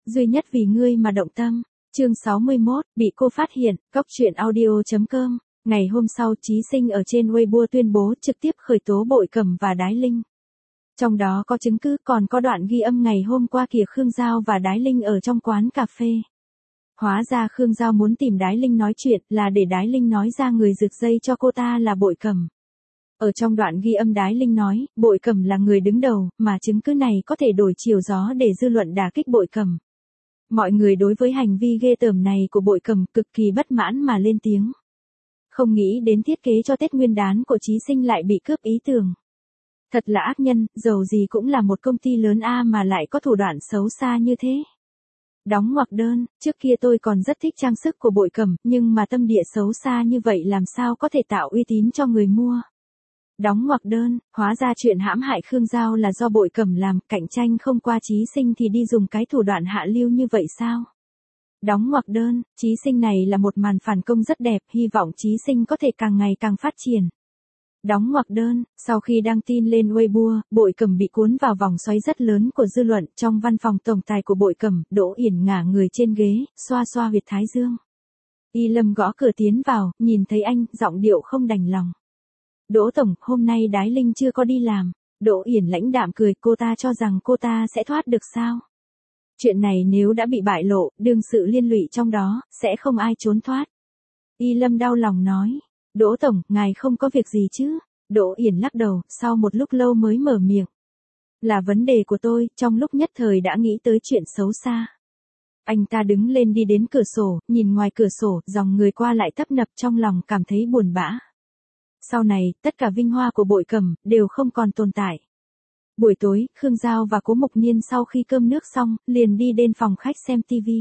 duy nhất vì ngươi mà động tâm. Chương 61, bị cô phát hiện, Cóc truyện audio.com. Ngày hôm sau, Chí Sinh ở trên Weibo tuyên bố trực tiếp khởi tố Bội Cẩm và Đái Linh. Trong đó có chứng cứ, còn có đoạn ghi âm ngày hôm qua kìa Khương Giao và Đái Linh ở trong quán cà phê. Hóa ra Khương Giao muốn tìm Đái Linh nói chuyện là để Đái Linh nói ra người rực dây cho cô ta là Bội Cẩm. Ở trong đoạn ghi âm Đái Linh nói, Bội Cẩm là người đứng đầu, mà chứng cứ này có thể đổi chiều gió để dư luận đả kích Bội Cẩm. Mọi người đối với hành vi ghê tởm này của Bội Cẩm cực kỳ bất mãn mà lên tiếng. Không nghĩ đến thiết kế cho Tết Nguyên đán của Chí Sinh lại bị cướp ý tưởng. Thật là ác nhân, dầu gì cũng là một công ty lớn mà lại có thủ đoạn xấu xa như thế. Đóng ngoặc đơn, trước kia tôi còn rất thích trang sức của Bội Cẩm, nhưng mà tâm địa xấu xa như vậy làm sao có thể tạo uy tín cho người mua. Đóng ngoặc đơn, hóa ra chuyện hãm hại Khương Giao là do Bội Cẩm làm, cạnh tranh không qua Chí Sinh thì đi dùng cái thủ đoạn hạ lưu như vậy sao? Đóng ngoặc đơn, Chí Sinh này là một màn phản công rất đẹp, hy vọng Chí Sinh có thể càng ngày càng phát triển. Đóng ngoặc đơn, sau khi đăng tin lên Weibo, Bội Cẩm bị cuốn vào vòng xoáy rất lớn của dư luận. Trong văn phòng tổng tài của Bội Cẩm, Đỗ Yển ngả người trên ghế, xoa xoa huyệt thái dương. Y Lâm gõ cửa tiến vào, nhìn thấy anh, giọng điệu không đành lòng. Đỗ tổng, hôm nay Đái Linh chưa có đi làm. Đỗ Yển lãnh đạm cười, cô ta cho rằng cô ta sẽ thoát được sao? Chuyện này nếu đã bị bại lộ, đương sự liên lụy trong đó, sẽ không ai trốn thoát. Y Lâm đau lòng nói. Đỗ tổng, ngài không có việc gì chứ? Đỗ Yển lắc đầu, sau một lúc lâu mới mở miệng. Là vấn đề của tôi, trong lúc nhất thời đã nghĩ tới chuyện xấu xa. Anh ta đứng lên đi đến cửa sổ, nhìn ngoài cửa sổ, dòng người qua lại tấp nập, trong lòng cảm thấy buồn bã. Sau này, tất cả vinh hoa của Bội Cẩm đều không còn tồn tại. Buổi tối, Khương Giao và Cố Mục Niên sau khi cơm nước xong, liền đi đến phòng khách xem TV.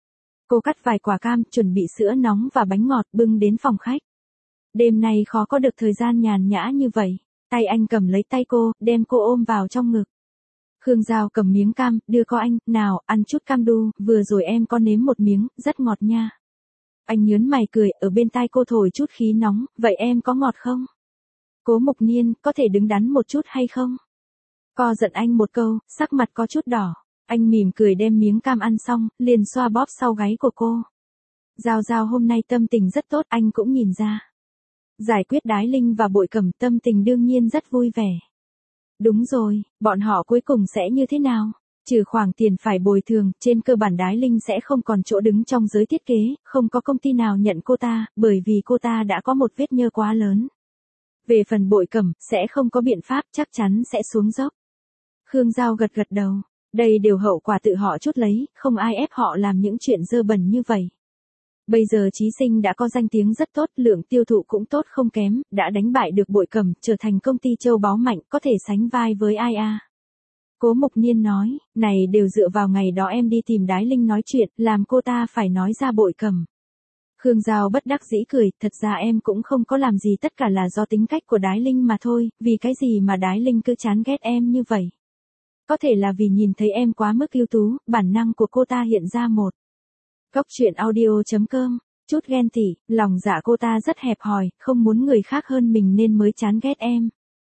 Cô cắt vài quả cam, chuẩn bị sữa nóng và bánh ngọt bưng đến phòng khách. Đêm nay khó có được thời gian nhàn nhã như vậy. Tay anh cầm lấy tay cô, đem cô ôm vào trong ngực. Khương Giao cầm miếng cam, đưa cô anh, nào, ăn chút cam đu, vừa rồi em có nếm một miếng, rất ngọt nha. Anh nhớn mày cười, ở bên tai cô thổi chút khí nóng, vậy em có ngọt không? Cố Mục Niên, có thể đứng đắn một chút hay không? Co giận anh một câu, sắc mặt có chút đỏ. Anh mỉm cười đem miếng cam ăn xong, liền xoa bóp sau gáy của cô. Giao Giao hôm nay tâm tình rất tốt, anh cũng nhìn ra. Giải quyết Đái Linh và Bội Cẩm, tâm tình đương nhiên rất vui vẻ. Đúng rồi, bọn họ cuối cùng sẽ như thế nào? Trừ khoản tiền phải bồi thường, trên cơ bản Đái Linh sẽ không còn chỗ đứng trong giới thiết kế, không có công ty nào nhận cô ta, bởi vì cô ta đã có một vết nhơ quá lớn. Về phần Bội Cẩm, sẽ không có biện pháp, chắc chắn sẽ xuống dốc. Khương Giao gật gật đầu, đây đều hậu quả tự họ chút lấy, không ai ép họ làm những chuyện dơ bẩn như vậy. Bây giờ Chí Sinh đã có danh tiếng rất tốt, lượng tiêu thụ cũng tốt không kém, đã đánh bại được Bội Cẩm, trở thành công ty châu báu mạnh, có thể sánh vai với ai à. Cố Mục Niên nói, này đều dựa vào ngày đó em đi tìm Đái Linh nói chuyện, làm cô ta phải nói ra Bội Cẩm. Khương Giao bất đắc dĩ cười, thật ra em cũng không có làm gì, tất cả là do tính cách của Đái Linh mà thôi, vì cái gì mà Đái Linh cứ chán ghét em như vậy. Có thể là vì nhìn thấy em quá mức ưu tú, bản năng của cô ta hiện ra một. Cóc truyện audio.com, chút ghen tị, lòng dạ cô ta rất hẹp hòi, không muốn người khác hơn mình nên mới chán ghét em.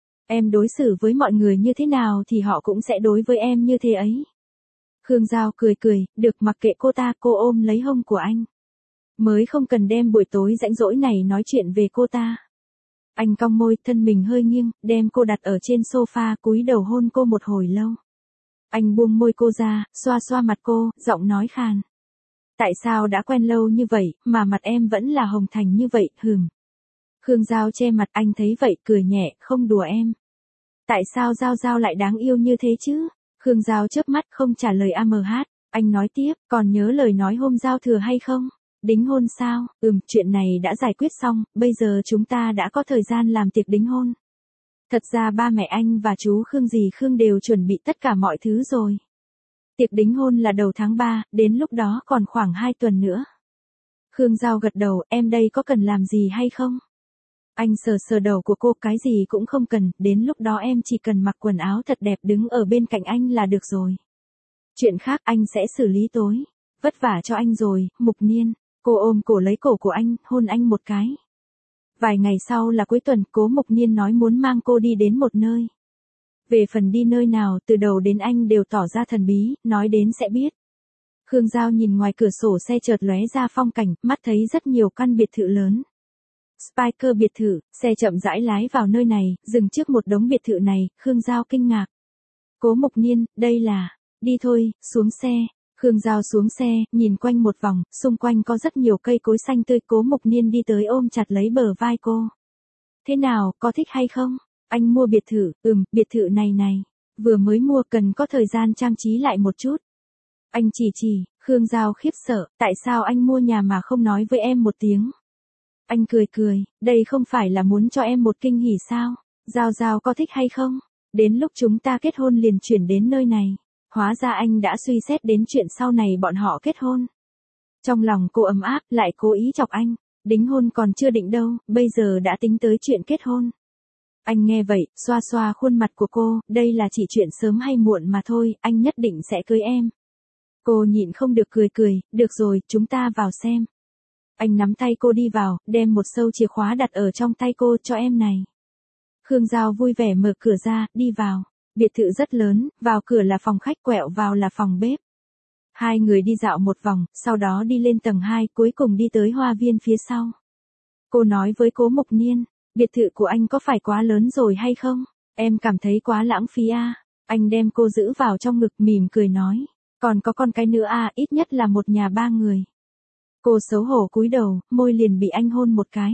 Em đối xử với mọi người như thế nào thì họ cũng sẽ đối với em như thế ấy. Khương Giao cười cười, được, mặc kệ cô ta, cô ôm lấy hông của anh. Mới không cần đem buổi tối rãnh rỗi này nói chuyện về cô ta. Anh cong môi, thân mình hơi nghiêng, đem cô đặt ở trên sofa, cúi đầu hôn cô một hồi lâu. Anh buông môi cô ra, xoa xoa mặt cô, giọng nói khàn. Tại sao đã quen lâu như vậy, mà mặt em vẫn là hồng thành như vậy, Khương Giao che mặt, anh thấy vậy, cười nhẹ, không đùa em. Tại sao Giao Giao lại đáng yêu như thế chứ? Khương Giao chớp mắt không trả lời AMH, anh nói tiếp, còn nhớ lời nói hôm giao thừa hay không? Đính hôn sao? Chuyện này đã giải quyết xong, bây giờ chúng ta đã có thời gian làm tiệc đính hôn. Thật ra ba mẹ anh và chú Khương dì Khương đều chuẩn bị tất cả mọi thứ rồi. Tiệc đính hôn là đầu tháng 3, đến lúc đó còn khoảng 2 tuần nữa. Khương Giao gật đầu, em đây có cần làm gì hay không? Anh sờ sờ đầu của cô, cái gì cũng không cần, đến lúc đó em chỉ cần mặc quần áo thật đẹp đứng ở bên cạnh anh là được rồi. Chuyện khác anh sẽ xử lý tối. Vất vả cho anh rồi, Mục Niên. Cô ôm cổ lấy cổ của anh, hôn anh một cái. Vài ngày sau là cuối tuần, Cố Mục Niên nói muốn mang cô đi đến một nơi. Về phần đi nơi nào, từ đầu đến anh đều tỏ ra thần bí, nói đến sẽ biết. Khương Giao nhìn ngoài cửa sổ xe chợt lóe ra phong cảnh, mắt thấy rất nhiều căn biệt thự lớn. Spiker biệt thự, xe chậm rãi lái vào nơi này, dừng trước một đống biệt thự này, Khương Giao kinh ngạc. Cố Mục Niên, đây là, đi thôi, xuống xe. Khương Giao xuống xe, nhìn quanh một vòng, xung quanh có rất nhiều cây cối xanh tươi. Cố Mục Niên đi tới ôm chặt lấy bờ vai cô. Thế nào, có thích hay không? Anh mua biệt thự, biệt thự này, vừa mới mua cần có thời gian trang trí lại một chút. Anh chỉ, Khương Giao khiếp sợ, tại sao anh mua nhà mà không nói với em một tiếng? Anh cười, đây không phải là muốn cho em một kinh hỉ sao? Giao có thích hay không? Đến lúc chúng ta kết hôn liền chuyển đến nơi này. Hóa ra anh đã suy xét đến chuyện sau này bọn họ kết hôn. Trong lòng cô ấm áp, lại cố ý chọc anh. Đính hôn còn chưa định đâu, bây giờ đã tính tới chuyện kết hôn. Anh nghe vậy, xoa xoa khuôn mặt của cô, đây là chỉ chuyện sớm hay muộn mà thôi, anh nhất định sẽ cưới em. Cô nhịn không được cười, được rồi, chúng ta vào xem. Anh nắm tay cô đi vào, đem một sâu chìa khóa đặt ở trong tay cô, cho em này. Khương Giao vui vẻ mở cửa ra, đi vào. Biệt thự rất lớn, vào cửa là phòng khách, quẹo vào là phòng bếp. Hai người đi dạo một vòng, sau đó đi lên tầng 2, cuối cùng đi tới hoa viên phía sau. Cô nói với Cố Mục Niên, biệt thự của anh có phải quá lớn rồi hay không? Em cảm thấy quá lãng phí à? Anh đem cô giữ vào trong ngực mỉm cười nói, còn có con cái nữa à, ít nhất là một nhà 3 người. Cô xấu hổ cúi đầu, môi liền bị anh hôn một cái.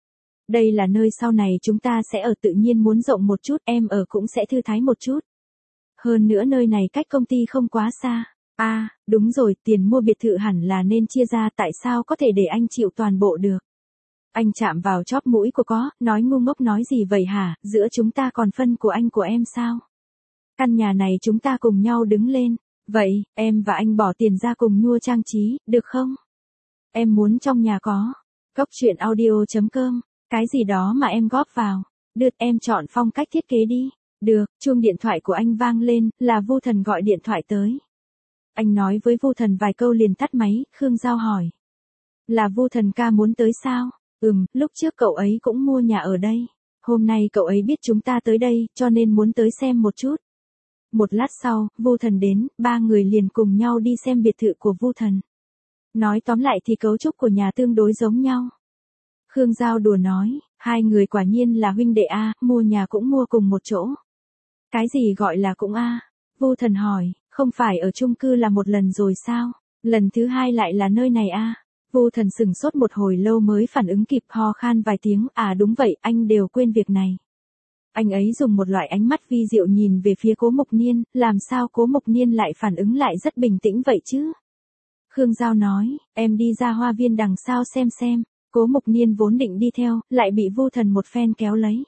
Đây là nơi sau này chúng ta sẽ ở, tự nhiên muốn rộng một chút, em ở cũng sẽ thư thái một chút. Hơn nữa nơi này cách công ty không quá xa. À, đúng rồi, tiền mua biệt thự hẳn là nên chia ra, tại sao có thể để anh chịu toàn bộ được? Anh chạm vào chóp mũi của có, nói ngu ngốc nói gì vậy hả, giữa chúng ta còn phân của anh của em sao? Căn nhà này chúng ta cùng nhau đứng lên. Vậy, em và anh bỏ tiền ra cùng mua trang trí, được không? Em muốn trong nhà có. Góc truyện audio.com. Cái gì đó mà em góp vào. Được, em chọn phong cách thiết kế đi. Được, chuông điện thoại của anh vang lên, là Vu Thần gọi điện thoại tới. Anh nói với Vu Thần vài câu liền tắt máy, Khương Giao hỏi. Là Vu Thần ca muốn tới sao? Lúc trước cậu ấy cũng mua nhà ở đây. Hôm nay cậu ấy biết chúng ta tới đây, cho nên muốn tới xem một chút. Một lát sau, Vu Thần đến, 3 người liền cùng nhau đi xem biệt thự của Vu Thần. Nói tóm lại thì cấu trúc của nhà tương đối giống nhau. Khương Giao đùa nói, hai người quả nhiên là huynh đệ a, mua nhà cũng mua cùng một chỗ. Cái gì gọi là cũng a? Vu Thần hỏi, không phải ở chung cư là một lần rồi sao? Lần thứ hai lại là nơi này a? Vu Thần sửng sốt một hồi lâu mới phản ứng kịp, ho khan vài tiếng, à đúng vậy, anh đều quên việc này. Anh ấy dùng một loại ánh mắt vi diệu nhìn về phía Cố Mục Niên, làm sao Cố Mục Niên lại phản ứng lại rất bình tĩnh vậy chứ? Khương Giao nói, em đi ra hoa viên đằng sau xem. Cố Mục Niên vốn định đi theo, lại bị Vu Thần một phen kéo lấy.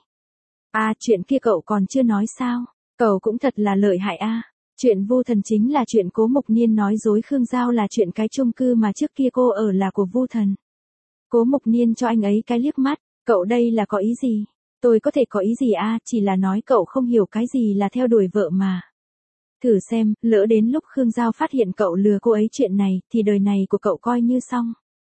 À, chuyện kia cậu còn chưa nói sao? Cậu cũng thật là lợi hại a. Chuyện Vu Thần chính là chuyện Cố Mục Niên nói dối Khương Giao là chuyện cái chung cư mà trước kia cô ở là của Vu Thần. Cố Mục Niên cho anh ấy cái liếc mắt, cậu đây là có ý gì? Tôi có thể có ý gì a, chỉ là nói cậu không hiểu cái gì là theo đuổi vợ mà. Thử xem, lỡ đến lúc Khương Giao phát hiện cậu lừa cô ấy chuyện này, thì đời này của cậu coi như xong.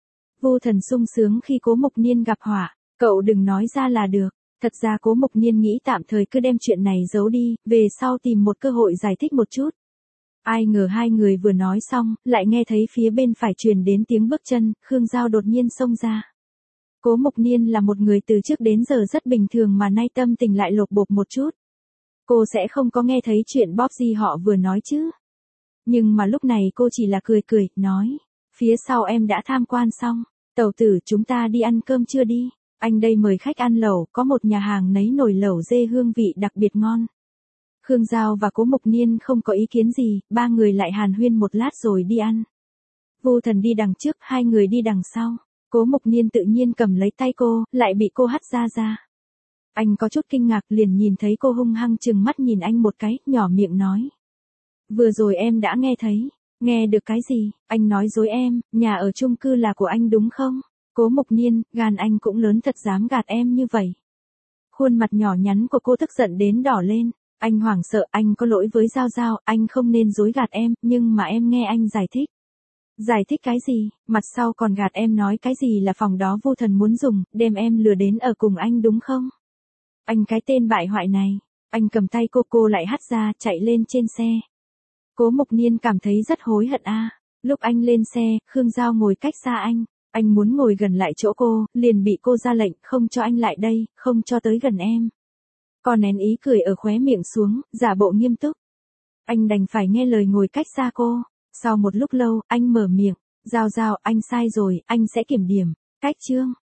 Vu Thần sung sướng khi Cố Mục Niên gặp họa, cậu đừng nói ra là được. Thật ra Cố Mục Niên nghĩ tạm thời cứ đem chuyện này giấu đi, về sau tìm một cơ hội giải thích một chút. Ai ngờ hai người vừa nói xong, lại nghe thấy phía bên phải truyền đến tiếng bước chân, Khương Giao đột nhiên xông ra. Cố Mục Niên là một người từ trước đến giờ rất bình thường mà nay tâm tình lại lột bột một chút. Cô sẽ không có nghe thấy chuyện Bobby họ vừa nói chứ. Nhưng mà lúc này cô chỉ là cười, nói. Phía sau em đã tham quan xong. Tẩu tử, chúng ta đi ăn cơm chưa đi? Anh đây mời khách ăn lẩu, có một nhà hàng nấy nồi lẩu dê hương vị đặc biệt ngon. Khương Giao và Cố Mục Niên không có ý kiến gì, 3 người lại hàn huyên một lát rồi đi ăn. Vu Thần đi đằng trước, 2 người đi đằng sau. Cố Mục Niên tự nhiên cầm lấy tay cô, lại bị cô hất ra. Anh có chút kinh ngạc liền nhìn thấy cô hung hăng trừng mắt nhìn anh một cái, nhỏ miệng nói. Vừa rồi em đã nghe thấy. Nghe được cái gì? Anh nói dối em, nhà ở chung cư là của anh đúng không? Cố Mục Niên, gan anh cũng lớn thật dám gạt em như vậy. Khuôn mặt nhỏ nhắn của cô tức giận đến đỏ lên. Anh hoảng sợ, anh có lỗi với Giao Giao, anh không nên dối gạt em, nhưng mà em nghe anh giải thích. Giải thích cái gì? Mặt sau còn gạt em nói cái gì là phòng đó Vu Thần muốn dùng, đem em lừa đến ở cùng anh đúng không? Anh cái tên bại hoại này. Anh cầm tay cô lại hất ra, chạy lên trên xe. Cố Mục Niên cảm thấy rất hối hận a. Lúc anh lên xe, Khương Giao ngồi cách xa anh. Anh muốn ngồi gần lại chỗ cô, liền bị cô ra lệnh không cho anh lại đây, không cho tới gần em. Còn nén ý cười ở khóe miệng xuống, giả bộ nghiêm túc. Anh đành phải nghe lời ngồi cách xa cô. Sau một lúc lâu, anh mở miệng. Giao Giao, anh sai rồi, anh sẽ kiểm điểm. Cách chương.